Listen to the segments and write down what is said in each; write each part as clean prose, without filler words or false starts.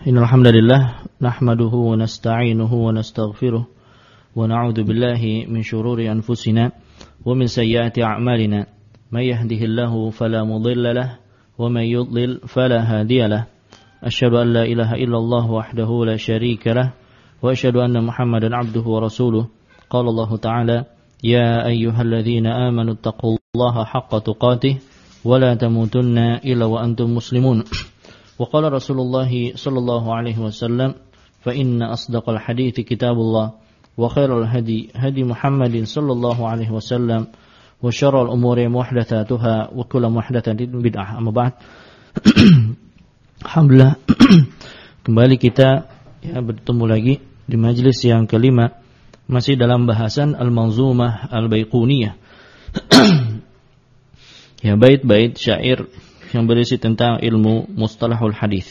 Innal hamdalillah nahmaduhu wa nasta'inuhu wa nastaghfiruh wa na'udzu billahi min shururi anfusina wa min sayyiati a'malina. May yahdihillahu fala mudilla lahu wa may yudlil fala hadiya lahu. Asyhadu an la ilaha illallah wahdahu la syarika lahu wa asyhadu anna Muhammadan 'abduhu wa rasuluh. Qala Allah Ta'ala: Ya ayyuhalladzina amanu taqullaha haqqa tuqatih wa la tamutunna illa wa antum muslimun. وقال رسول الله صلى الله عليه وسلم فإن أصدق الحديث كتاب الله وخير الهدي هدي محمد صلى الله عليه وسلم وشر الأمور محدثاتها وكل محدثة بدعة. أما بعد, alhamdulillah kembali kita bertemu lagi di majlis yang kelima, masih dalam bahasan Al-Manzumah Al-Baiquniyah. Ya, bait-bait syair yang berisi tentang ilmu mustalahul hadis.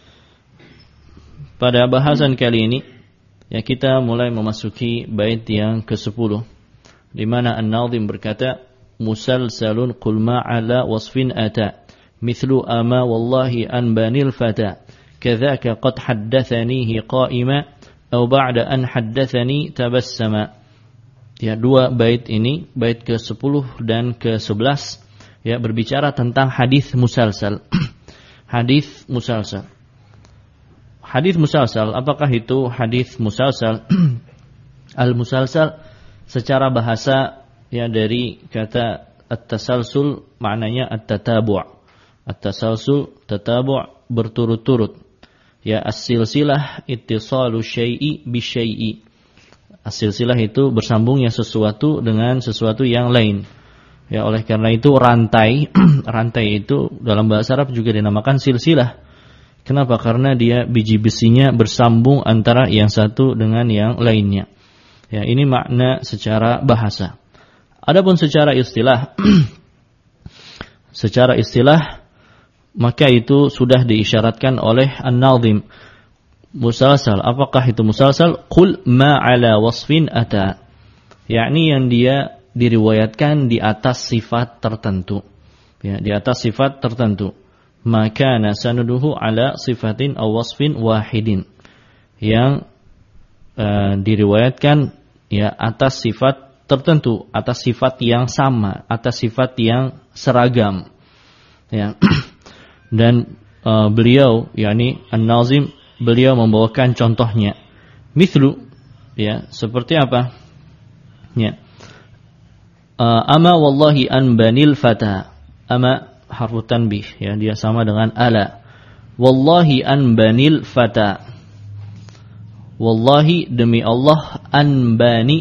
Pada bahasan kali ini, ya, kita mulai memasuki bait yang ke-10, di mana An-Nazim berkata, musalsalun qul ma ala wasfin ata mithlu ama wallahi an banil fata kadzaka qad haddathanihi qa'ima aw ba'da an haddathani tabassama. Ya, dua bait ini, bait ke-10 dan ke-11, ya, berbicara tentang hadis musalsal. Hadis musalsal. Hadis musalsal, apakah itu hadis musalsal? Al-musalsal secara bahasa, ya, dari kata at-tasalsul, maknanya at-tatabu'. At-tasalsul, tatabu', berturut-turut. Ya, as-silsilah ittisalu syai'i bi syai'i. As-silsilah itu bersambungnya sesuatu dengan sesuatu yang lain. Ya, oleh karena itu rantai rantai itu dalam bahasa Arab juga dinamakan silsilah. Kenapa? Karena dia biji besinya bersambung antara yang satu dengan yang lainnya. Ya, ini makna secara bahasa. Adapun secara istilah secara istilah, maka itu sudah diisyaratkan oleh An-Nazim. Musalsal, apakah itu musalsal? Qul ma ala wasfin ata, yakni yang dia diriwayatkan di atas sifat tertentu, ya, di atas sifat tertentu. Maka nasanuduhu ala sifatin aw wasfin wahidin, yang diriwayatkan, ya, atas sifat tertentu, atas sifat yang sama, atas sifat yang seragam, ya. Dan beliau, yakni An-Nazim, beliau membawakan contohnya. Mithlu, ya, seperti apa? Ya, ama wallahi an banil fata. Ama harfu tanbih, ya, dia sama dengan ala. Wallahi an banil fata. Wallahi, demi Allah, an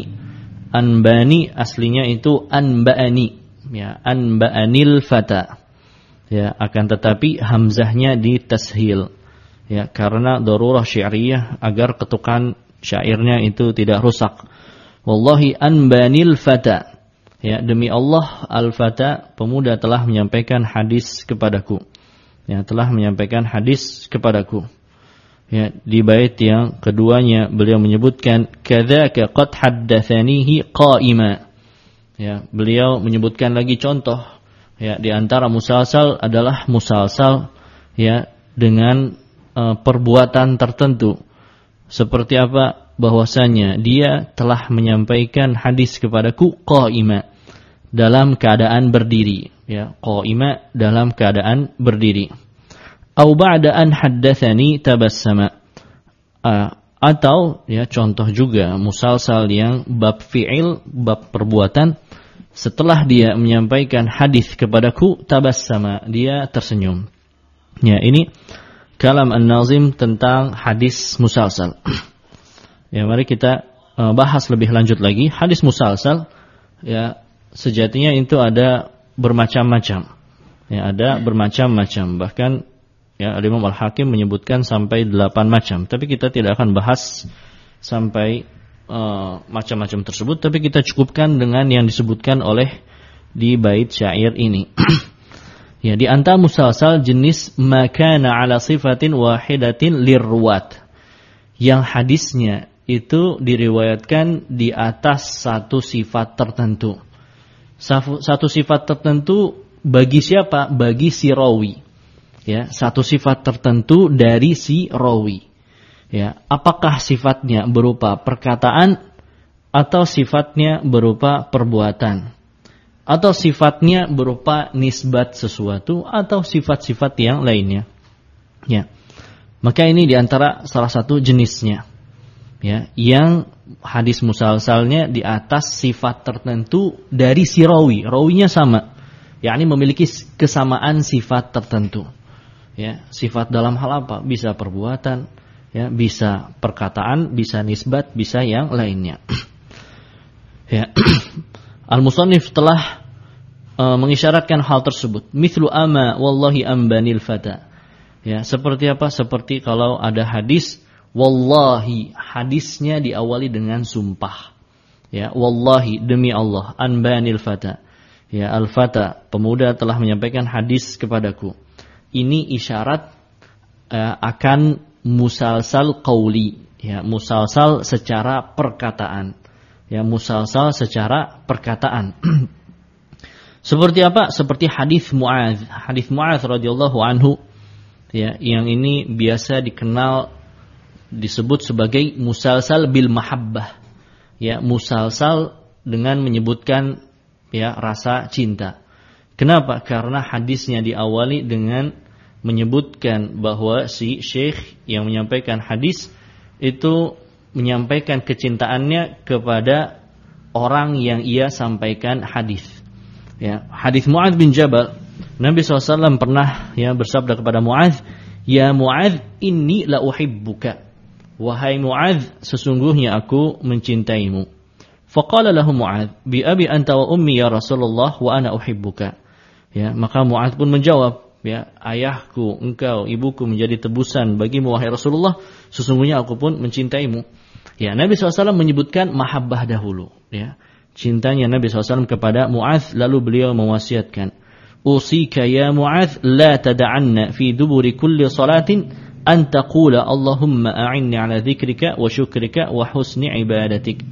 bani aslinya itu anba'ani, ya, anba'anil fata. Ya, akan tetapi hamzahnya ditashil, ya, karena darurah syairiyah, agar ketukan syairnya itu tidak rusak. Wallahi an banil fata. Ya, demi Allah, al-fata, pemuda, telah menyampaikan hadis kepadaku. Ya, telah menyampaikan hadis kepadaku. Ya, di bait yang keduanya beliau menyebutkan kadzaka qad haddatsanihi qa'ima. Ya, beliau menyebutkan lagi contoh, ya, di antara musalsal adalah musalsal, ya, dengan perbuatan tertentu. Seperti apa? Bahwasanya dia telah menyampaikan hadis kepadaku qa'ima, dalam keadaan berdiri, ya, qa'ima, dalam keadaan berdiri. Au ba'da an haddatsani tabassama, atau, ya, contoh juga musalsal yang bab fi'il, bab perbuatan, setelah dia menyampaikan hadis kepadaku tabassama, dia tersenyum. Ya, ini kalam An-Nazim tentang hadis musalsal. Ya, mari kita bahas lebih lanjut lagi. Hadis musalsal, ya, sejatinya itu ada bermacam-macam. Ya, ada bermacam-macam. Bahkan, ya, Imam Al-Hakim menyebutkan sampai 8 macam. Tapi kita tidak akan bahas sampai macam-macam tersebut. Tapi kita cukupkan dengan yang disebutkan oleh di bait syair ini. Ya, di antara musalsal jenis makana ala sifatin wahidatin lirruwat, yang hadisnya itu diriwayatkan di atas satu sifat tertentu. Satu sifat tertentu bagi siapa? Bagi si rawi. ya, satu sifat tertentu dari si rawi. Ya, apakah sifatnya berupa perkataan atau sifatnya berupa perbuatan atau sifatnya berupa nisbat sesuatu atau sifat-sifat yang lainnya. Ya. Maka ini diantara salah satu jenisnya. Ya, yang hadis musalsalnya di atas sifat tertentu dari si rawi. Rawinya sama. yakni memiliki kesamaan sifat tertentu. Ya, sifat dalam hal apa? Bisa perbuatan, ya, bisa perkataan, bisa nisbat, bisa yang lainnya. Ya. Al-Musannif telah mengisyaratkan hal tersebut. Mithlu ama wallahi ambanil fata. Ya, seperti apa? Seperti kalau ada hadis wallahi, hadisnya diawali dengan sumpah. Ya, wallahi, demi Allah, anbanil fata. Ya, al-fata, pemuda telah menyampaikan hadis kepadaku. Ini isyarat akan musalsal qauli, ya, musalsal secara perkataan. Ya, musalsal secara perkataan. Seperti apa? Seperti hadis Mu'adz. Hadis Mu'adz radhiyallahu anhu, ya, yang ini biasa dikenal disebut sebagai musalsal bil mahabbah. Ya, musalsal dengan menyebutkan, ya, rasa cinta. Kenapa? Karena hadisnya diawali dengan menyebutkan bahwa si syekh yang menyampaikan hadis itu menyampaikan kecintaannya kepada orang yang ia sampaikan hadis. Ya, hadis Mu'adz bin Jabal, Nabi SAW pernah, ya, bersabda kepada Mu'adz, ya Mu'adz, inni la uhibbuka. Wahai Mu'adz, sesungguhnya aku mencintaimu. Faqala lahu Mu'adz, bi abi anta wa ummi ya Rasulullah wa ana uhibbuka. Ya, maka Mu'adz pun menjawab, ya, ayahku, engkau, ibuku menjadi tebusan bagimu wahai Rasulullah, sesungguhnya aku pun mencintaimu. Ya, Nabi SAW menyebutkan mahabbah dahulu, ya, cintanya Nabi SAW kepada Mu'adz, lalu beliau mewasiatkan, usika ya Mu'adz la tada'anna fi duburi kulli salatin an taqula Allahumma a'inni ala dzikrika wa syukrika wa husni ibadatik.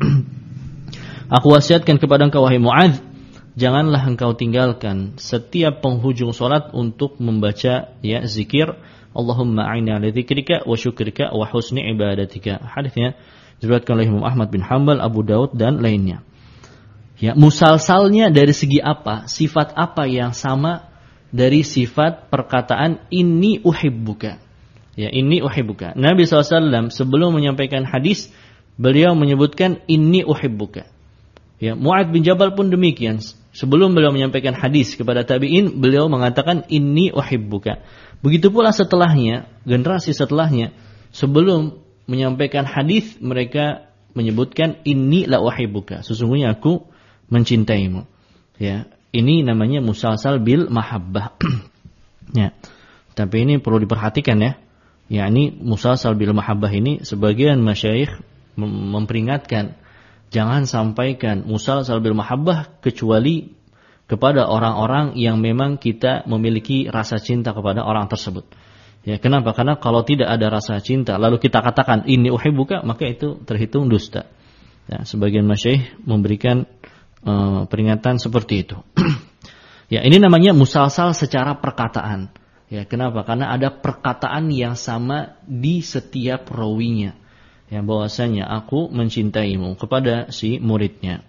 Aku wasiatkan kepada engkau wahai Mu'adz, janganlah engkau tinggalkan setiap penghujung salat untuk membaca, ya, zikir Allahumma a'inni ala dzikrika wa syukrika wa husni ibadatika. Hadisnya diriwayatkan oleh Imam Ahmad bin Hanbal, Abu Daud dan lainnya. Ya, musalsalnya dari segi apa? Sifat apa yang sama dari sifat perkataan inni uhibbuka. Ya, inni uhibbuka. Nabi SAW sebelum menyampaikan hadis, beliau menyebutkan inni uhibbuka. Ya, Mu'adz bin Jabal pun demikian. Sebelum beliau menyampaikan hadis kepada tabi'in, beliau mengatakan inni uhibbuka. Begitu pula setelahnya, generasi setelahnya, sebelum menyampaikan hadis, mereka menyebutkan inni la uhibbuka. Sesungguhnya aku mencintaimu. Ya, ini namanya musalsal bil mahabbah. Ya. Tapi ini perlu diperhatikan, ya. Ya, ini musalsal bil mahabbah ini sebagian masyayikh memperingatkan, jangan sampaikan musalsal bil mahabbah kecuali kepada orang-orang yang memang kita memiliki rasa cinta kepada orang tersebut. Ya, kenapa? Karena kalau tidak ada rasa cinta lalu kita katakan inni uhibbuka, maka itu terhitung dusta. Ya, sebagian masyayikh memberikan peringatan seperti itu. Ya, ini namanya musalsal secara perkataan. Ya, kenapa? Karena ada perkataan yang sama di setiap rawinya. Ya, bahwasanya aku mencintaimu kepada si muridnya.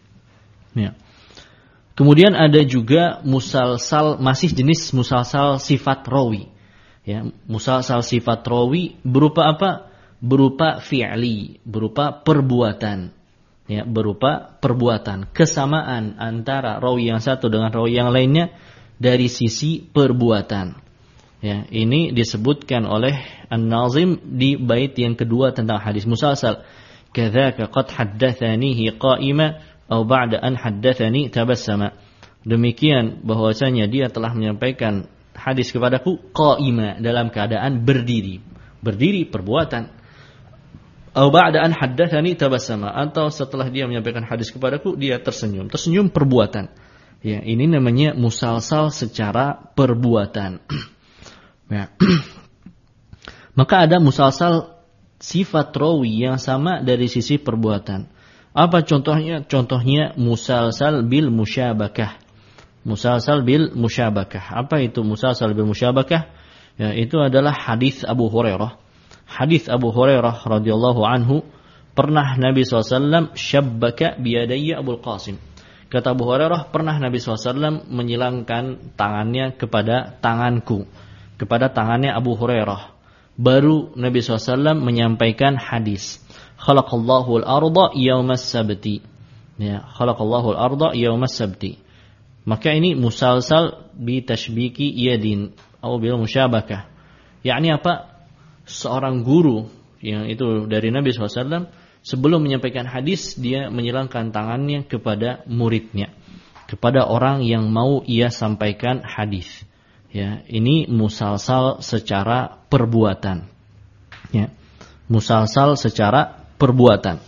Ya. Kemudian ada juga musalsal, masih jenis musalsal sifat rawi. Ya, musalsal sifat rawi berupa apa? Berupa fi'li, berupa perbuatan. Ya, berupa perbuatan, kesamaan antara rawi yang satu dengan rawi yang lainnya dari sisi perbuatan. Ya, ini disebutkan oleh An-Nazim di bait yang kedua tentang hadis musalsal. Kadzaka qad haddatsanihi qa'ima aw ba'da an haddatsani tabassama. Demikian bahwasanya dia telah menyampaikan hadis kepadaku qa'ima, dalam keadaan berdiri. Berdiri perbuatan. Aw ba'da an haddatsani tabassama, atau setelah dia menyampaikan hadis kepadaku dia tersenyum. Tersenyum perbuatan. Ya, ini namanya musalsal secara perbuatan. Ya. Maka ada musalsal sifat rawi yang sama dari sisi perbuatan. Apa contohnya? Contohnya musalsal bil musyabakah. Musalsal bil musyabakah. Apa itu musalsal bil musyabakah? Ya, itu adalah hadis Abu Hurairah. Hadis Abu Hurairah radhiyallahu anhu, pernah Nabi SAW syabbaka biyadayya Abul Qasim. Kata Abu Hurairah, pernah Nabi SAW menyilangkan tangannya kepada tanganku, kepada tangannya Abu Hurairah. Baru Nabi SAW menyampaikan hadis, khalaqallahu al-arda yawmas sabti. Ya, khalaqallahu al-arda yawmas sabti. Maka ini musalsal bi tashbiki yadin atau bil musyabakah. Yakni apa? Seorang guru yang itu dari Nabi SAW sebelum menyampaikan hadis, dia menyilangkan tangannya kepada muridnya, kepada orang yang mau ia sampaikan hadis. Ya, ini musalsal secara perbuatan. Ya, musalsal secara perbuatan.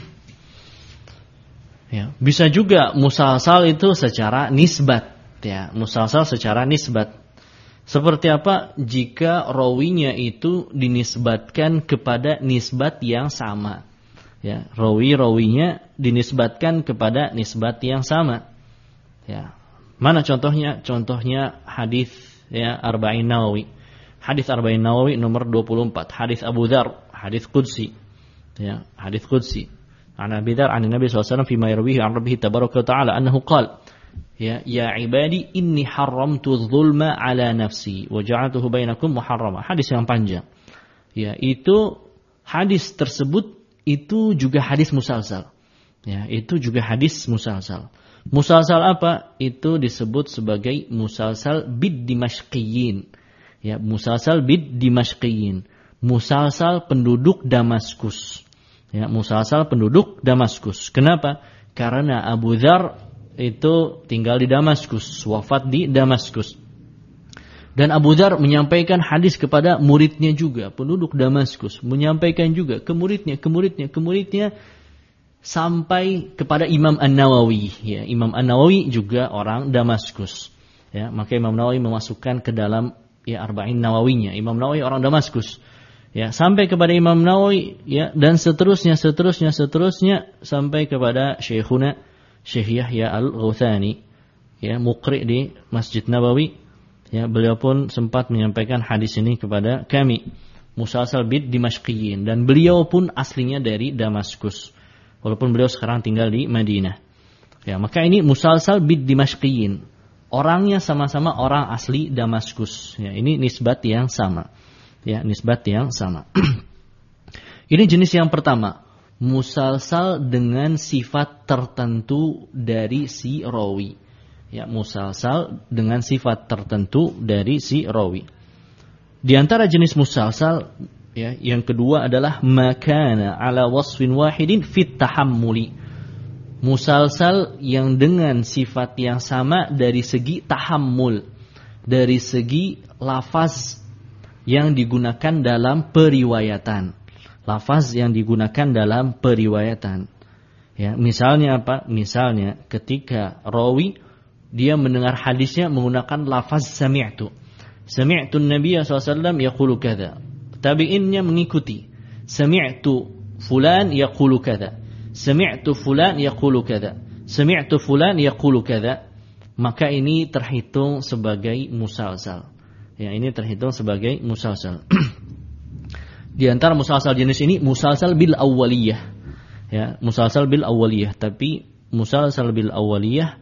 Ya, bisa juga musalsal itu secara nisbat. Ya, musalsal secara nisbat. Seperti apa? Jika rawinya itu dinisbatkan kepada nisbat yang sama. Ya, rawinya dinisbatkan kepada nisbat yang sama. Ya. Mana contohnya? Contohnya hadis ya Arba'in Nawawi. Hadis Arba'in Nawawi nomor 24, hadis Abu Dzar, hadis qudsi. Ya, hadis qudsi. An Abi Dzar an Nabi sallallahu alaihi wasallam fi ma yarwihi an Rabbih tabaraka wa ta'ala annahu qala ya ibadi inni haramtu dzulma ala nafsi wa ja'altuhu bainakum muharrama. Hadis yang panjang. Ya, itu hadis tersebut itu juga hadis musalsal. Ya, itu juga hadis musalsal. Musalsal apa? Itu disebut sebagai musalsal bid dimashqiyin. Ya, musalsal bid dimashqiyin. Musalsal penduduk Damaskus. Ya, musalsal penduduk Damaskus. Kenapa? Karena Abu Dzar itu tinggal di Damaskus, wafat di Damaskus. Dan Abu Dzar menyampaikan hadis kepada muridnya juga, penduduk Damaskus, menyampaikan juga ke muridnya sampai kepada Imam An-Nawawi. Ya, Imam An-Nawawi juga orang Damaskus. Ya, maka Imam Nawawi memasukkan ke dalam ya Arba'in Nawawinya. Imam Nawawi orang Damaskus. Ya, sampai kepada Imam Nawawi ya, dan seterusnya sampai kepada Syekhuna Syekh Yahya Al-Ghuthani, ya, muqri di Masjid Nabawi. Ya, beliau pun sempat menyampaikan hadis ini kepada kami. Musalsal bid dimashqiyin, dan beliau pun aslinya dari Damaskus. Walaupun beliau sekarang tinggal di Madinah. Ya, maka ini musalsal bid dimashqiyin. Orangnya sama-sama orang asli Damaskus. Ya, ini nisbat yang sama. Ya, nisbat yang sama. Ini jenis yang pertama. Musalsal dengan sifat tertentu dari si rawi. Ya, musalsal dengan sifat tertentu dari si rawi. Di antara jenis musalsal ya, yang kedua adalah makana ala wasfin wahidin fit tahammuli. Musalsal yang dengan sifat yang sama dari segi tahammul, dari segi lafaz yang digunakan dalam periwayatan. Lafaz yang digunakan dalam periwayatan. Ya, misalnya apa? Misalnya ketika rawi dia mendengar hadisnya menggunakan lafaz sami'tu. Sami'tu an-nabiy sallallahu alaihi wasallam yaqulu kadza. Tabi'innya mengikuti. Sami'tu fulan yaqulu kadza. Sami'tu fulan yaqulu kadza. Sami'tu fulan yaqulu kadza. Maka ini terhitung sebagai musalsal. Ya, ini terhitung sebagai musalsal. Di antara musalsal jenis ini musalsal bil awwaliyah. Ya, musalsal bil awwaliyah, tapi musalsal bil awwaliyah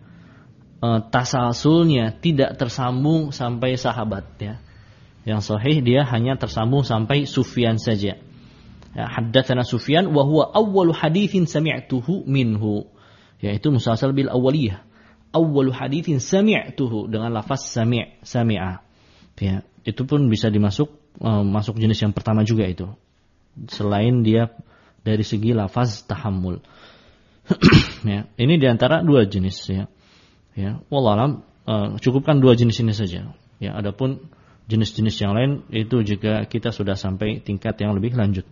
tasalsulnya tidak tersambung sampai sahabat ya. Yang sahih dia hanya tersambung sampai Sufyan saja. Ya, haddatsana Sufyan wa huwa awwalu haditsin sami'tuhu minhu. Yaitu musalsal bil awwaliyah. Awwalu haditsin sami'tuhu dengan lafaz sami'a. Ya, itu pun bisa masuk jenis yang pertama juga itu. Selain dia dari segi lafaz tahammul. Ya, ini diantara dua jenis ya. Ya, wallahualam cukupkan dua jenis ini saja. Ya, adapun jenis-jenis yang lain itu juga kita sudah sampai tingkat yang lebih lanjut.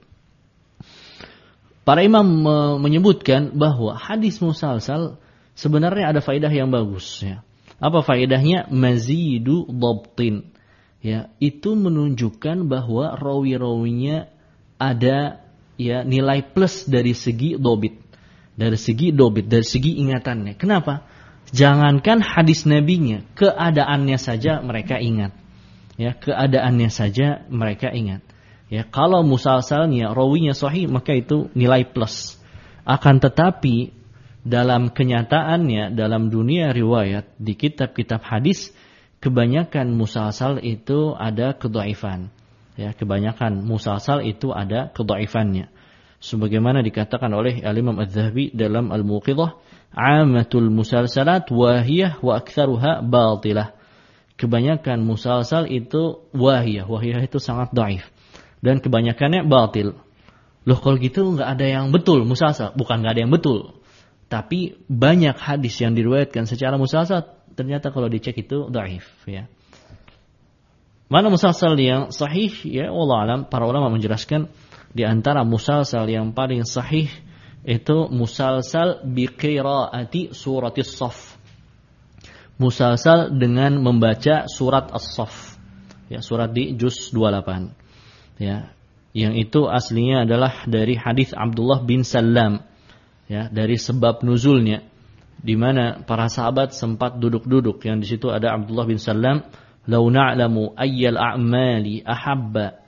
Para imam menyebutkan bahwa hadis musalsal sebenarnya ada faedah yang bagus ya. Apa faedahnya? Mazidu dhabtin. Ya, itu menunjukkan bahwa rawi-rawinya ada ya nilai plus dari segi dobit, dari segi ingatannya. Kenapa? Jangankan hadis nabinya, keadaannya saja mereka ingat. Ya, keadaannya saja mereka ingat. Ya, kalau musalsalnya rawinya sahih maka itu nilai plus. Akan tetapi dalam kenyataannya dalam dunia riwayat di kitab-kitab hadis kebanyakan musalsal itu ada kedhaifan. Ya, kebanyakan musalsal itu ada kedhaifannya. Sebagaimana dikatakan oleh Al-Imam Az-Zahabi dalam Al-Muqidhah, "Amatul musalsalat wahiyah wa aktsaruha batilah." Kebanyakan musalsal itu wahiyah. Wahiyah itu sangat dhaif. Dan kebanyakannya batil. Loh kalau gitu nggak ada yang betul musalsal. Bukan nggak ada yang betul. Tapi banyak hadis yang diriwayatkan secara musalsal. Ternyata kalau dicek itu dhaif. Ya. Mana musalsal yang sahih? Ya wallahu alam. Para ulama menjelaskan. Di antara musalsal yang paling sahih. Itu musalsal biqiraati suratis Saff. Musalsal dengan membaca surat As-Saff. Ya, surat di juz 28. Ya, yang itu aslinya adalah dari hadis Abdullah bin Salam. Ya, dari sebab nuzulnya di mana para sahabat sempat duduk-duduk yang di situ ada Abdullah bin Salam, "Lau na'lamu ayyal a'mali ahabba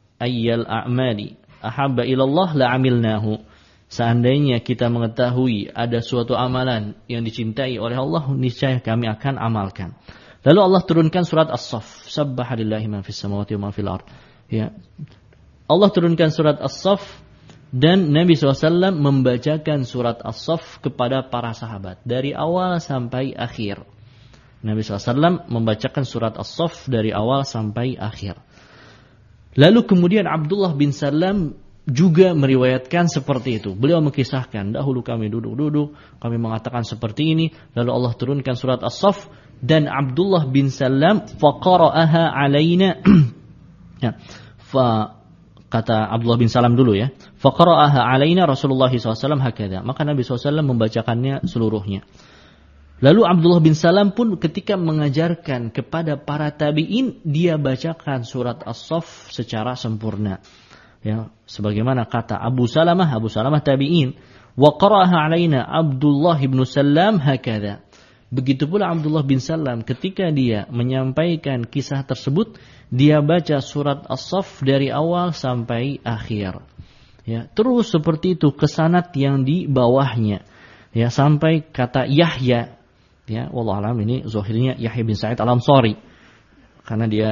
ila Allah la 'amilnahu." Seandainya kita mengetahui ada suatu amalan yang dicintai oleh Allah, niscaya kami akan amalkan. Lalu Allah turunkan surat As-Saff. Sabbaha lillahi ma fis samawati wa ma fil ard. Ya. Allah turunkan surat As-Saff dan Nabi SAW membacakan surat As-Saff kepada para sahabat dari awal sampai akhir. Nabi SAW membacakan surat As-Saff dari awal sampai akhir. Lalu kemudian Abdullah bin Salam juga meriwayatkan seperti itu. Beliau mengisahkan, dahulu kami duduk-duduk, kami mengatakan seperti ini, lalu Allah turunkan surat As-Saff dan Abdullah bin Salam faqara'aha alaina. Ya. Kata Abdullah bin Salam dulu ya. Faqara'aha alaina Rasulullah SAW hakadha. Maka Nabi SAW membacakannya seluruhnya. Lalu Abdullah bin Salam pun ketika mengajarkan kepada para tabi'in, dia bacakan surat As-Saff secara sempurna. Ya, sebagaimana kata Abu Salamah tabi'in, wa qara'aha alaina Abdullah bin Salam hakadha. Begitu pula Abdullah bin Salam ketika dia menyampaikan kisah tersebut, dia baca surat As-Saff dari awal sampai akhir. Ya, terus seperti itu kesanad yang di bawahnya. Ya, sampai kata Yahya. Ya, wallahu alam ini zahirnya Yahya bin Sa'id Al-Ansari. Karena dia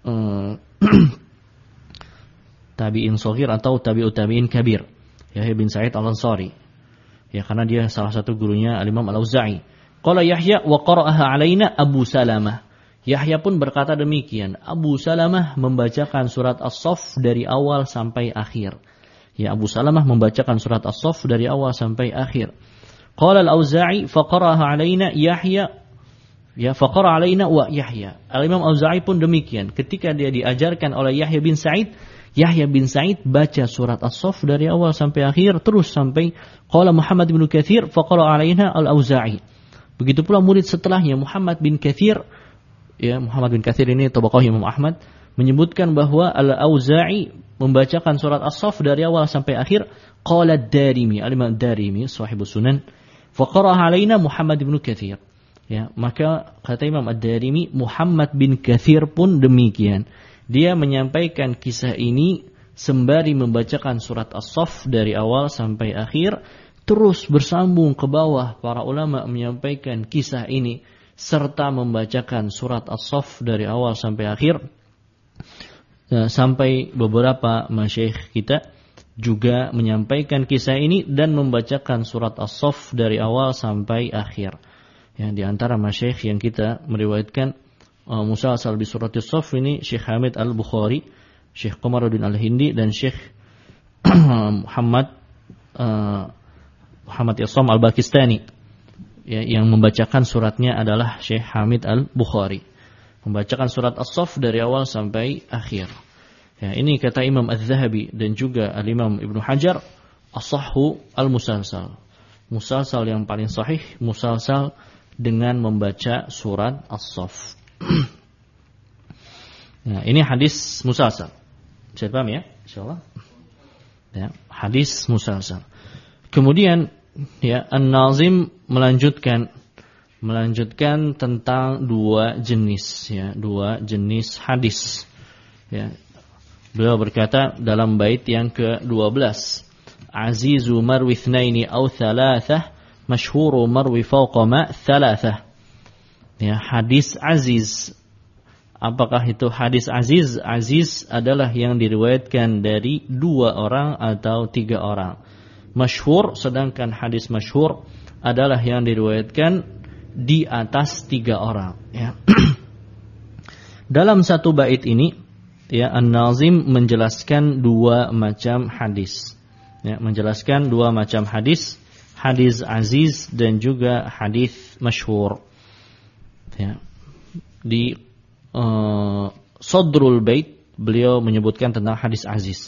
tabi'in shaghir atau tabi'ut tabi'in kabir. Yahya bin Sa'id Al-Ansari. Ya, karena dia salah satu gurunya Al-Imam Al-Auza'i. Qala Yahya wa qara'aha alaina Abu Salamah. Yahya pun berkata demikian. Abu Salamah membacakan surat As-Saff dari awal sampai akhir. Ya, Abu Salamah membacakan surat As-Saff dari awal sampai akhir. Qala Al-Auza'i faqara'aha alaina Yahya. Ya, faqara' alaina wa Yahya. Al-Imam Auza'i pun demikian. Ketika dia diajarkan oleh Yahya bin Sa'id baca surat As-Saff dari awal sampai akhir terus sampai qala Muhammad bin Katsir faqara' alaina Al-Auza'i. Begitu pula murid setelahnya Muhammad bin Katsir. Ya, Muhammad bin Katsir ini tabaqah Imam Ahmad menyebutkan bahwa Al-Auza'i membacakan surat As-Saff dari awal sampai akhir. Qala Ad-Darimi, Al-Imam Ad-Darimi sahibus Sunan, faqara'a alaina Muhammad bin Katsir. Ya, maka kata Imam Ad-Darimi, Muhammad bin Katsir pun demikian. Dia menyampaikan kisah ini sembari membacakan surat As-Saff dari awal sampai akhir, terus bersambung ke bawah para ulama menyampaikan kisah ini serta membacakan surat As-Saff dari awal sampai akhir. Sampai beberapa masyayikh kita juga menyampaikan kisah ini dan membacakan surat As-Saff dari awal sampai akhir. Ya, di antara masyayikh yang kita meriwayatkan musalsal bi surat As-Saff ini Syekh Hamid Al-Bukhari, Syekh Qamaruddin Al-Hindi dan Syekh Muhammad Yassam Al-Bakistani. Ya, yang membacakan suratnya adalah Syekh Hamid Al-Bukhari. Membacakan surat As-Saff dari awal sampai akhir. Ya, ini kata Imam Az-Zahabi dan juga Al-Imam Ibnu Hajar, as-sahhu al-musalsal. Musalsal yang paling sahih, musalsal dengan membaca surat As-Saff. Nah, ini hadis musalsal. Bisa paham ya? Insyaallah. Ya, hadis musalsal. Kemudian ya, An-Nazim melanjutkan melanjutkan tentang dua jenis hadis ya. Beliau berkata dalam bait yang ke-12, azizu marwi ithnaini aw thalathah masyhuru marwi fawqa ma thalathah. Ya, hadis aziz. Apakah itu hadis aziz? Aziz adalah yang diriwayatkan dari 2 orang atau 3 orang. Masyhur, sedangkan hadis masyhur adalah yang diriwayatkan di atas 3 orang ya. Dalam satu bait ini ya, An-Nazim menjelaskan 2 macam hadis ya, menjelaskan 2 macam hadis, hadis aziz dan juga hadis masyhur ya. Di Sadrul Bait beliau menyebutkan tentang hadis aziz.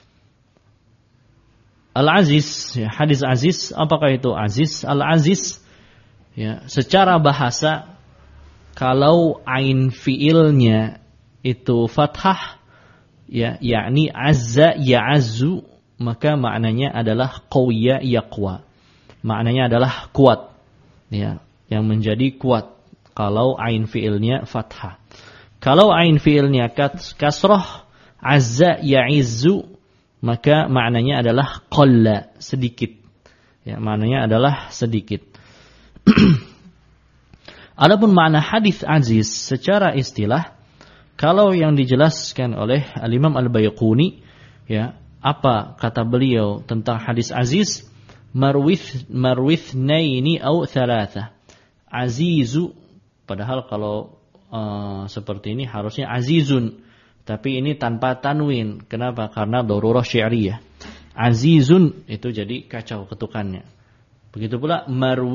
Al-aziz ya, hadis aziz, apakah itu aziz? Al-aziz ya, secara bahasa kalau ain fiilnya itu fathah ya, yakni azza ya'azzu, maka maknanya adalah qawiya yaqwa. Maknanya adalah kuat ya, yang menjadi kuat kalau ain fiilnya fathah. Kalau ain fiilnya kasrah, azza ya'izzu, maka maknanya adalah qalla, sedikit. Ya, maknanya adalah sedikit. Adapun makna hadis aziz secara istilah, kalau yang dijelaskan oleh Al-Imam Al-Baiquni ya, apa kata beliau tentang hadis aziz? Marwithnaini aw thalatha. Azizu, padahal kalau seperti ini harusnya azizun, tapi ini tanpa tanwin. Kenapa? Karena darurah syi'riyah. Azizun itu jadi kacau ketukannya. Begitu pula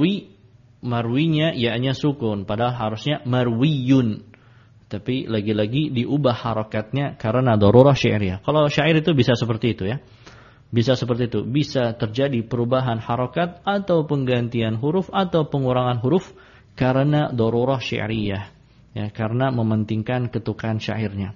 marwinya ya-nya sukun, padahal harusnya marwiyun. Tapi lagi-lagi diubah harakatnya karena darurah syi'riyah. Kalau syair itu bisa seperti itu ya. Bisa seperti itu. Bisa terjadi perubahan harakat atau penggantian huruf atau pengurangan huruf karena darurah syi'riyah. Ya, karena mementingkan ketukan syairnya.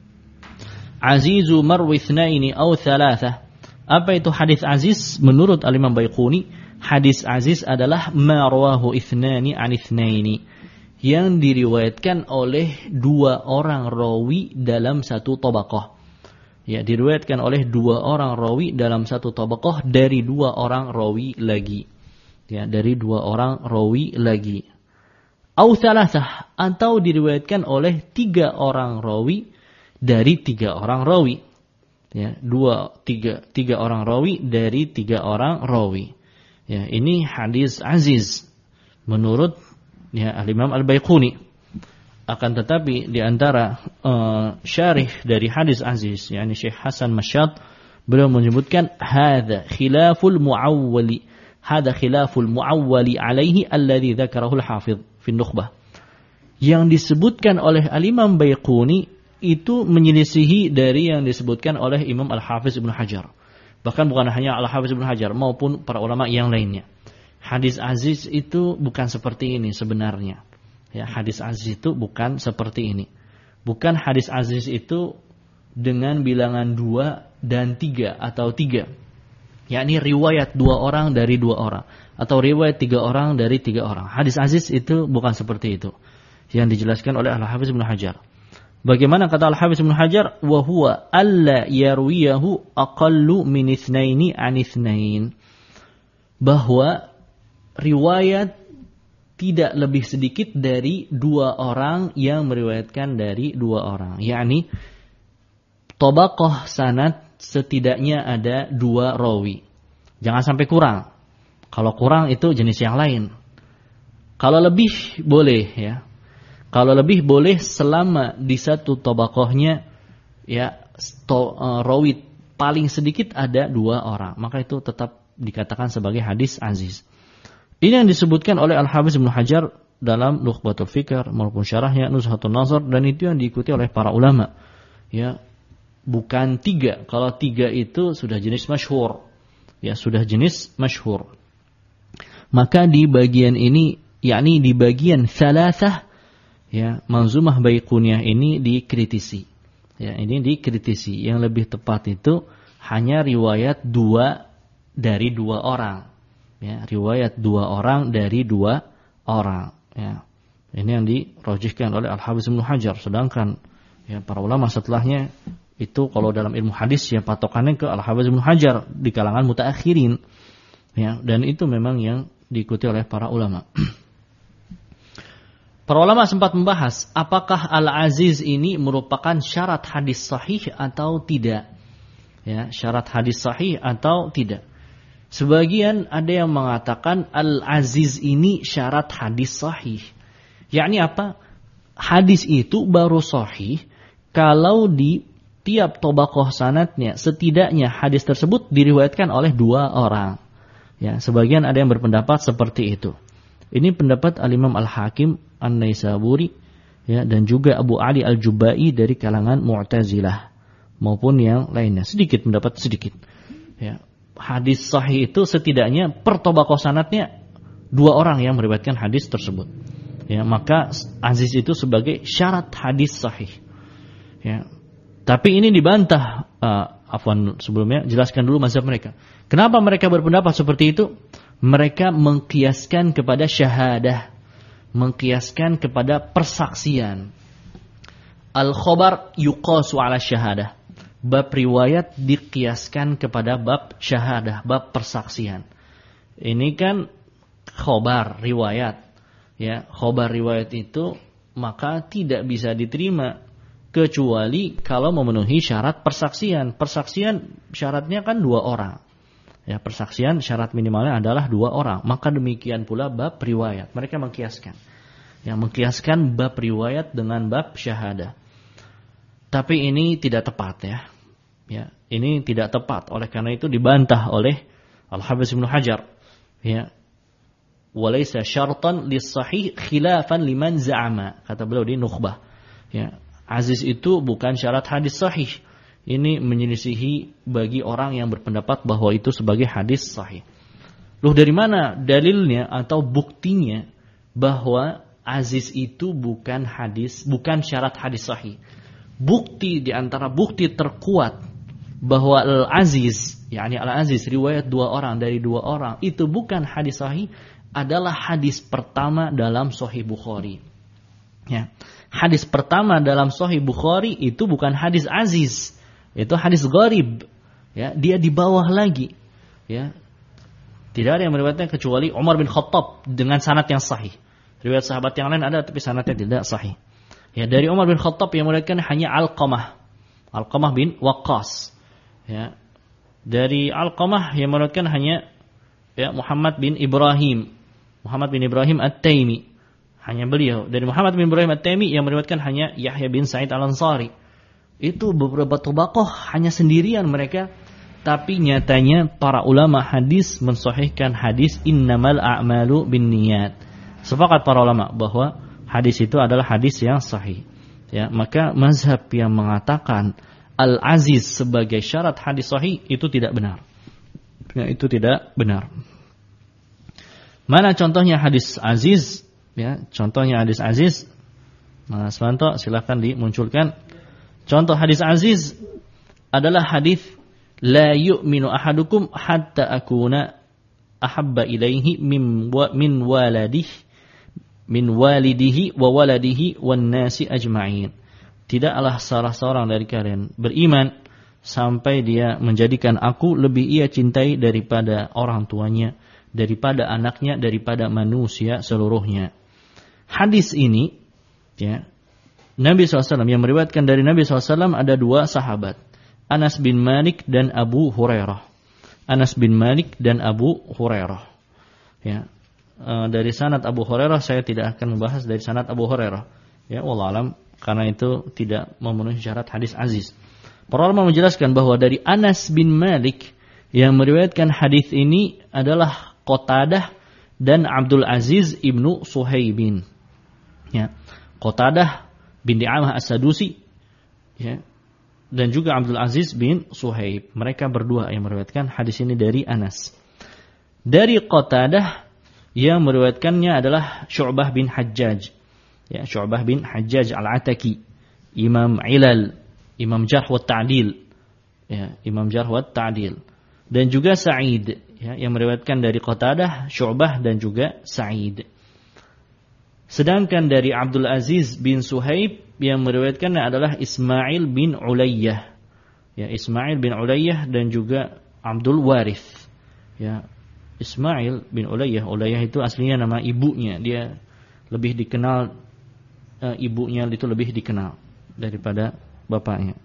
Azizu marwi ithnaini aw thalathah. Apa itu hadis aziz? Menurut Al-Imam Baiquni, hadis aziz adalah ma rawahu ithnani an ithnaini, yang diriwayatkan oleh 2 orang rawi dalam satu tabaqah. Ya, diriwayatkan oleh 2 orang rawi dalam satu tabaqah dari 2 orang rawi lagi. Ya, dari 2 orang rawi lagi. Au thalathah, atau diriwayatkan oleh 3 orang rawi dari 3 orang rawi. Ya, 3 orang rawi dari 3 orang rawi. Ya, ini hadis aziz menurut ya Al-Imam Al-Baiquni. Akan tetapi di antara syarih dari hadis aziz, yakni Syekh Hasan Masyad, beliau menyebutkan hadza khilaful muawwali. Hadza khilaful muawwali alaihi alladhi dzakarahu al-Hafidz fi Nukhbah. Yang disebutkan oleh Al-Imam Baiquni itu menyelisihi dari yang disebutkan oleh Imam Al-Hafiz Ibnu Hajar. Bahkan bukan hanya Al-Hafiz Ibnu Hajar, maupun para ulama yang lainnya. Hadis aziz itu bukan seperti ini sebenarnya. Ya, hadis aziz itu bukan seperti ini. Bukan hadis aziz itu dengan bilangan 2 dan 3 atau 3. Yakni riwayat 2 orang dari 2 orang. Atau riwayat 3 orang dari 3 orang. Hadis aziz itu bukan seperti itu. Yang dijelaskan oleh Al-Hafiz Ibnu Hajar. Bagaimana kata Al-Hafiz Ibnu Hajar? Wa huwa alla yarwiyahu aqallu min itsnaini an itsnain. Bahwa riwayat tidak lebih sedikit dari 2 orang yang meriwayatkan dari 2 orang. Yakni tabaqah sanad setidaknya ada 2 rawi. Jangan sampai kurang. Kalau kurang itu jenis yang lain. Kalau lebih boleh ya. Kalau lebih boleh selama di satu tabaqahnya ya rawi paling sedikit ada 2 orang. Maka itu tetap dikatakan sebagai hadis aziz. Ini yang disebutkan oleh Al-Hafiz Ibnu Hajar dalam Nukhbatul Fikr maupun syarahnya Nuzhatun Nazar, dan itu yang diikuti oleh para ulama. Ya, bukan 3. Kalau 3 itu sudah jenis masyhur. Ya, sudah jenis masyhur. Maka di bagian ini, yakni di bagian thalathah, ya, Manzumah Baiquniyah ini dikritisi. Ya, ini dikritisi. Yang lebih tepat itu hanya riwayat 2 dari 2 orang. Ya, riwayat 2 orang dari 2 orang. Ya. Ini yang dirajihkan oleh Al-Hafiz Ibnu Hajar. Sedangkan ya para ulama setelahnya itu kalau dalam ilmu hadis ya patokannya ke Al-Hafiz Ibnu Hajar di kalangan mutaakhirin. Ya, dan itu memang yang diikuti oleh para ulama. Para ulama sempat membahas apakah Al-Aziz ini merupakan syarat hadis sahih atau tidak. Ya, syarat hadis sahih atau tidak. Sebagian ada yang mengatakan Al-Aziz ini syarat hadis sahih. Yakni apa? Hadis itu baru sahih kalau di tiap tobaqoh sanadnya setidaknya hadis tersebut diriwayatkan oleh 2 orang. Ya, sebagian ada yang berpendapat seperti itu. Ini pendapat Al-Imam Al-Hakim An-Naisaburi ya, dan juga Abu Ali Al-Jubai dari kalangan Mu'tazilah maupun yang lainnya. Sedikit pendapat sedikit. Ya, hadis sahih itu setidaknya per tobaqoh sanadnya 2 orang yang meriwayatkan hadis tersebut. Ya, maka aziz itu sebagai syarat hadis sahih. Ya. Tapi ini dibantah. Sebelumnya jelaskan dulu mazhab mereka. Kenapa mereka berpendapat seperti itu? Mereka mengkiaskan kepada syahadah, mengkiaskan kepada persaksian. Al-khabar yuqasu ala syahadah. Bab riwayat dikiaskan kepada bab syahadah, bab persaksian. Ini kan khabar riwayat. Ya, khabar riwayat itu maka tidak bisa diterima kecuali kalau memenuhi syarat persaksian. Persaksian syaratnya kan 2 orang. Ya, persaksian syarat minimalnya adalah 2 orang. Maka demikian pula bab riwayat. Mereka mengkiaskan. Ya, mengkiaskan bab riwayat dengan bab syahadah. Tapi ini tidak tepat ya. Ya, ini tidak tepat. Oleh karena itu dibantah oleh Al-Hafiz Ibnu Hajar. Ya. Walaysa syartan lis-sahih khilafan liman za'ama. Kata beliau di Nukhbah. Ya, aziz itu bukan syarat hadis sahih. Ini menyelisihi bagi orang yang berpendapat bahwa itu sebagai hadis sahih. Loh, dari mana dalilnya atau buktinya bahwa aziz itu bukan syarat hadis sahih? Bukti di antara bukti terkuat bahwa al-aziz, yakni al-aziz riwayat 2 orang dari 2 orang itu bukan hadis sahih adalah hadis pertama dalam Sahih Bukhari. Ya. Hadis pertama dalam Sahih Bukhari itu bukan hadis aziz, itu hadis gharib. Ya, dia di bawah lagi. Ya. Tidak ada yang meriwayatkan kecuali Umar bin Khattab dengan sanad yang sahih. Riwayat sahabat yang lain ada tapi sanadnya tidak sahih. Ya, dari Umar bin Khattab yang meriwayatkan hanya Alqamah bin Waqqas. Ya. Dari Alqamah yang meriwayatkan hanya ya Muhammad bin Ibrahim At-Taimi, hanya beliau. Dari Muhammad bin Ibrahim At-Taimi yang meriwayatkan hanya Yahya bin Sa'id Al-Ansari. Itu beberapa tobaqoh hanya sendirian mereka, tapi nyatanya para ulama hadis mensahihkan hadis innamal a'malu binniyat. Sepakat para ulama bahwa hadis itu adalah hadis yang sahih. Ya, maka mazhab yang mengatakan al-aziz sebagai syarat hadis sahih itu tidak benar. Ya, itu tidak benar. Mana contohnya hadis aziz? Ya, contohnya hadis aziz. Mas Manto, silakan dimunculkan. Contoh hadis aziz adalah hadis la yu'minu ahadukum hatta akuna ahabba ilaihi min walidihi wa waladihi wan nasi ajma'in. Tidaklah salah seorang dari kalian beriman sampai dia menjadikan aku lebih ia cintai daripada orang tuanya, daripada anaknya, daripada manusia seluruhnya. Hadis ini, ya, Nabi SAW yang meriwayatkan dari Nabi SAW ada 2 sahabat, Anas bin Malik dan Abu Hurairah. Anas bin Malik dan Abu Hurairah. Ya, dari sanad Abu Hurairah saya tidak akan membahas dari sanad Abu Hurairah. Ya, wallahu alam, karena itu tidak memenuhi syarat hadis aziz. Para ulama menjelaskan bahwa dari Anas bin Malik yang meriwayatkan hadis ini adalah Qatadah dan Abdul Aziz ibnu Suhaibin. Ya, Qatadah bin Di'amah As-Sadusi, ya, dan juga Abdul Aziz bin Suhaib. Mereka berdua yang meriwayatkan hadis ini dari Anas. Dari Qatadah yang meriwayatkannya adalah Syu'bah bin Hajjaj. Ya, Syu'bah bin Hajjaj Al-Ataki, Imam Ilal, Imam Jarh wa Ta'dil. Ya, Imam Jarh wa Ta'dil. Dan juga Sa'id, ya, yang meriwayatkan dari Qatadah, Syu'bah dan juga Sa'id. Sedangkan dari Abdul Aziz bin Suhaib yang meriwayatkannya adalah Ismail bin Ulayyah. Ya, Ismail bin Ulayyah dan juga Abdul Warith. Ya, Ismail bin Ulayyah. Ulayyah itu aslinya nama ibunya. Dia lebih dikenal, ibunya itu lebih dikenal daripada bapaknya.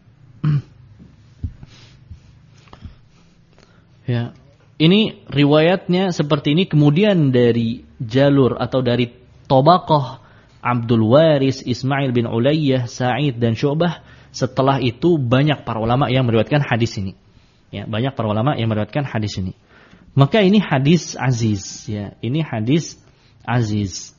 Ya, ini riwayatnya seperti ini. Kemudian dari jalur atau dari Tabaqah Abdul Waris, Ismail bin Ulayyah, Sa'id dan Syu'bah. Setelah itu banyak para ulama yang meriwayatkan hadis ini. Ya, banyak para ulama yang meriwayatkan hadis ini. Maka ini hadis aziz. Ya, ini hadis aziz.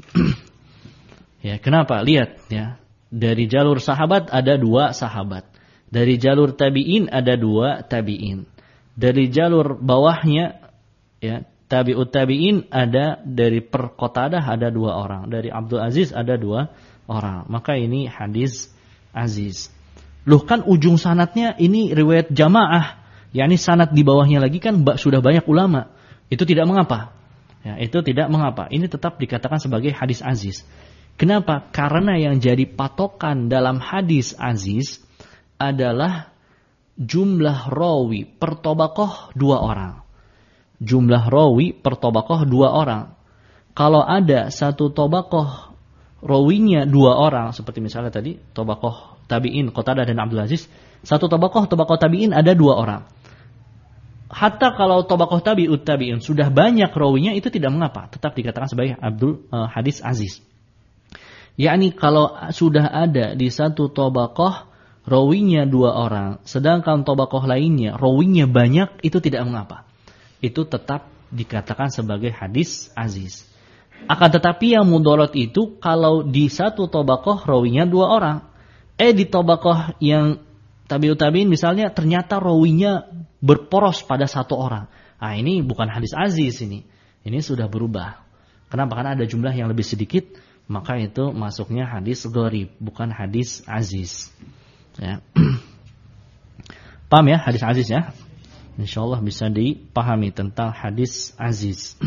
Ya, kenapa? Lihat ya. Dari jalur sahabat ada 2 sahabat. Dari jalur tabi'in ada 2 tabi'in. Dari jalur bawahnya ya, tabi'ut tabi'in ada dari Qatadah ada 2 orang. Dari Abdul Aziz ada 2 orang. Maka ini hadis aziz. Loh, kan ujung sanadnya ini riwayat jamaah. yakni sanad di bawahnya lagi kan sudah banyak ulama. Itu tidak mengapa. Ya, itu tidak mengapa. Ini tetap dikatakan sebagai hadis aziz. Kenapa? Karena yang jadi patokan dalam hadis aziz adalah jumlah rawi per tabaqah 2 orang. Jumlah rawi per tabaqah 2 orang. Kalau ada satu tabaqah rawinya 2 orang, seperti misalnya tadi tabaqah tabi'in Qatadah dan Abdul Aziz, satu tabaqah tabi'in ada 2 orang. Hatta kalau tabaqah tabi'ut tabi'in sudah banyak rawinya, itu tidak mengapa, tetap dikatakan sebagai hadis aziz. Yakni kalau sudah ada di satu tabaqah rawinya 2 orang, sedangkan tabaqah lainnya rawinya banyak, itu tidak mengapa. Itu tetap dikatakan sebagai hadis aziz. Akan tetapi yang mudarat itu kalau di satu tabaqah rawinya 2 orang. Di tabaqah yang tabi'ut tabi'in misalnya ternyata rawinya berporos pada 1 orang. Nah, ini bukan hadis aziz ini. Ini sudah berubah. Kenapa? Karena ada jumlah yang lebih sedikit, maka itu masuknya hadis gharib, bukan hadis aziz. Ya. Paham ya hadis aziz ya? Insyaallah bisa dipahami tentang hadis aziz.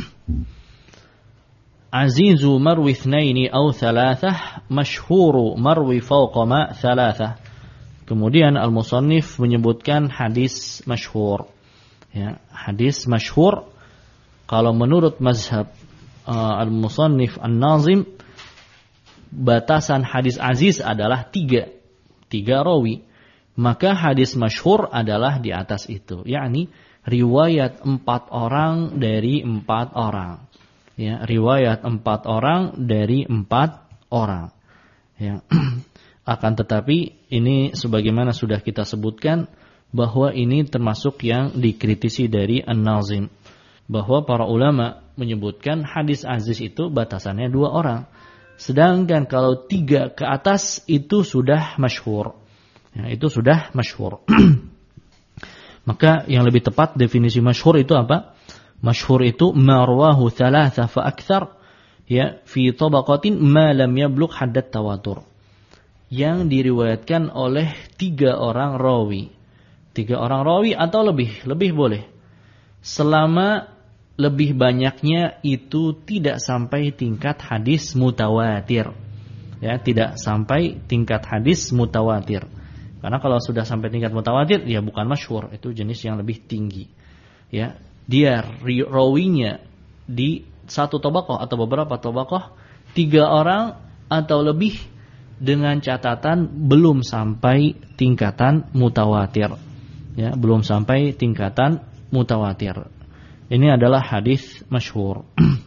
Azizu marwi ithnaini aw thalathah, masyhuru marwi fawqa ma thalathah. Kemudian al-musannif menyebutkan hadis masyhur. Ya, hadis masyhur kalau menurut mazhab al-musannif an-nazim, batasan hadis aziz adalah 3 rawi. Maka hadis masyhur adalah di atas itu, yakni riwayat 4 orang dari 4 orang. Ya, riwayat 4 orang dari 4 orang. Ya. Akan tetapi ini sebagaimana sudah kita sebutkan bahwa ini termasuk yang dikritisi dari An-Nazim, bahwa para ulama menyebutkan hadis aziz itu batasannya 2 orang. Sedangkan kalau 3 ke atas itu sudah masyhur. Ya, itu sudah masyhur. Maka yang lebih tepat definisi masyhur itu apa? Masyhur itu marwahu thalatha fa akthar, ya, fi tabaqatin ma lam yablugh haddat tawatur. Yang diriwayatkan oleh 3 orang rawi. 3 orang rawi atau lebih boleh. Selama lebih banyaknya itu tidak sampai tingkat hadis mutawatir. Ya, tidak sampai tingkat hadis mutawatir. Karena kalau sudah sampai tingkat mutawatir, ya bukan masyhur, itu jenis yang lebih tinggi. Ya, dia rawinya di satu tabaqah atau beberapa tabaqah 3 orang atau lebih, dengan catatan belum sampai tingkatan mutawatir. Ya, belum sampai tingkatan mutawatir. Ini adalah hadis masyhur.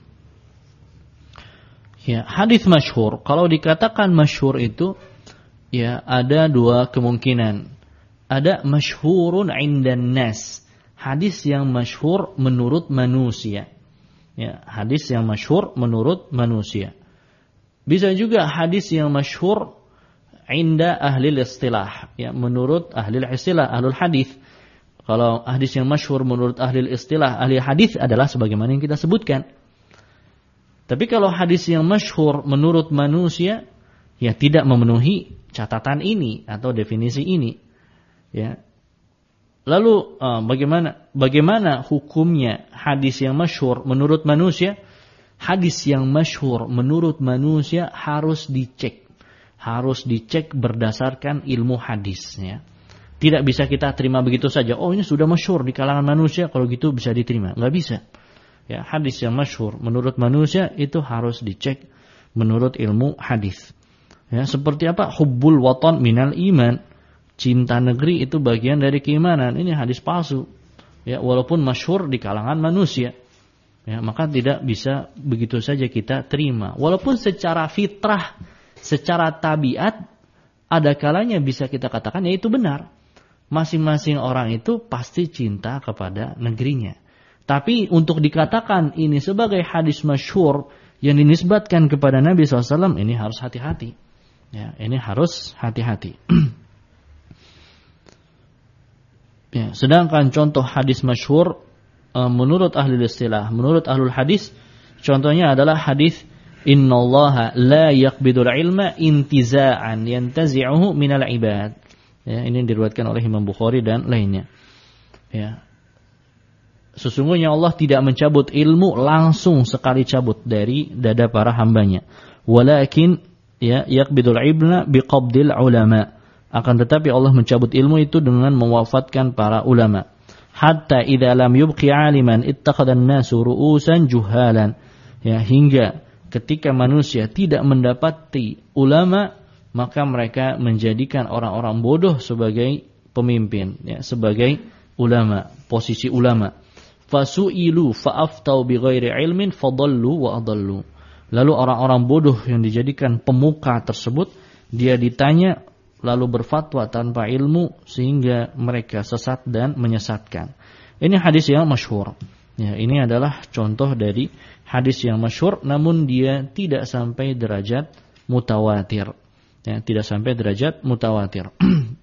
Ya, hadis masyhur, kalau dikatakan masyhur itu ya ada 2 kemungkinan. Ada masyhurun 'indan nas, hadis yang masyhur menurut manusia. Ya, hadis yang masyhur menurut manusia. Bisa juga hadis yang masyhur 'inda ahli istilah, ya, menurut ahli istilah, ahlul hadis. Kalau hadis yang masyhur menurut ahli istilah, ahli hadis adalah sebagaimana yang kita sebutkan. Tapi kalau hadis yang masyhur menurut manusia, ya tidak memenuhi catatan ini atau definisi ini. Ya. Lalu bagaimana hukumnya hadis yang masyhur menurut manusia? hadis yang masyhur menurut manusia harus dicek. Harus dicek berdasarkan ilmu hadis, ya. Tidak bisa kita terima begitu saja. Oh, ini sudah masyhur di kalangan manusia, kalau gitu bisa diterima. Enggak bisa. Ya, hadis yang masyhur menurut manusia itu harus dicek menurut ilmu hadis. Ya, seperti apa? Hubbul watan minal iman. Cinta negeri itu bagian dari keimanan. Ini hadis palsu. Ya, walaupun masyhur di kalangan manusia. Ya, maka tidak bisa begitu saja kita terima. Walaupun secara fitrah, secara tabiat, ada kalanya bisa kita katakan ya itu benar. Masing-masing orang itu pasti cinta kepada negerinya. Tapi untuk dikatakan ini sebagai hadis masyhur yang dinisbatkan kepada Nabi SAW, ini harus hati-hati. Ya, ini harus hati-hati. Ya, sedangkan contoh hadis masyhur menurut ahli istilah, menurut ahlul hadis, contohnya adalah hadis innallaha la yaqbidul ilma intiza'an yantazi'uhu minal ibad. Ya, ini diriwayatkan oleh Imam Bukhari dan lainnya. Ya. Sesungguhnya Allah tidak mencabut ilmu langsung sekali cabut dari dada para hambanya. Walakin ya yaqbidul ilma biqabdil ulama. Akan tetapi Allah mencabut ilmu itu dengan mewafatkan para ulama. Hatta idza lam yubqi 'aliman ittakhadhan nasu ru'usan juhalan. Ya, hingga ketika manusia tidak mendapati ulama, maka mereka menjadikan orang-orang bodoh sebagai pemimpin, ya, sebagai ulama, posisi ulama. Fasu'ilu fa'aftau bighairi ilmin fadallu wa adallu. Lalu orang-orang bodoh yang dijadikan pemuka tersebut, dia ditanya lalu berfatwa tanpa ilmu sehingga mereka sesat dan menyesatkan. Ini hadis yang masyhur. Ya, ini adalah contoh dari hadis yang masyhur namun dia tidak sampai derajat mutawatir. Ya, tidak sampai derajat mutawatir.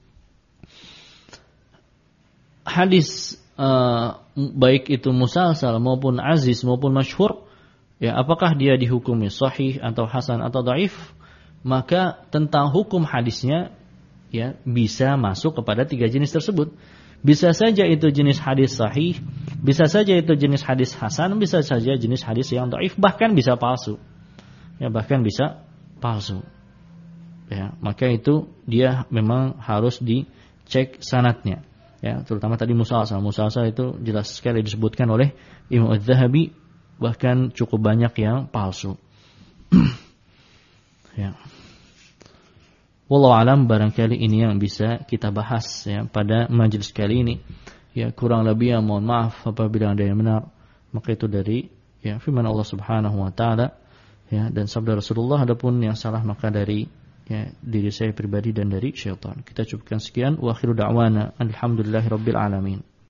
Hadis baik itu musalsal maupun aziz maupun masyhur, ya, apakah dia dihukumi sahih atau hasan atau dhaif, maka tentang hukum hadisnya ya bisa masuk kepada tiga jenis tersebut. Bisa saja itu jenis hadis sahih, bisa saja itu jenis hadis hasan, bisa saja jenis hadis yang dhaif, bahkan bisa palsu. Ya, bahkan bisa palsu. Ya, maka itu dia memang harus dicek sanadnya. Ya, terutama tadi musalsal. Musalsal itu jelas sekali disebutkan oleh Imam Az-Zahabi, bahkan cukup banyak yang palsu. Ya. Wallahu alam, barangkali ini yang bisa kita bahas ya pada majelis kali ini. Ya, kurang lebih ya mohon maaf apabila ada yang benar. Maka itu dari ya firman Allah Subhanahu wa taala ya dan sabda Rasulullah, adapun yang salah maka dari ya diri saya pribadi dan dari syaitan. Kita cukupkan sekian, wa akhiru da'wana alhamdulillahirabbil alamin.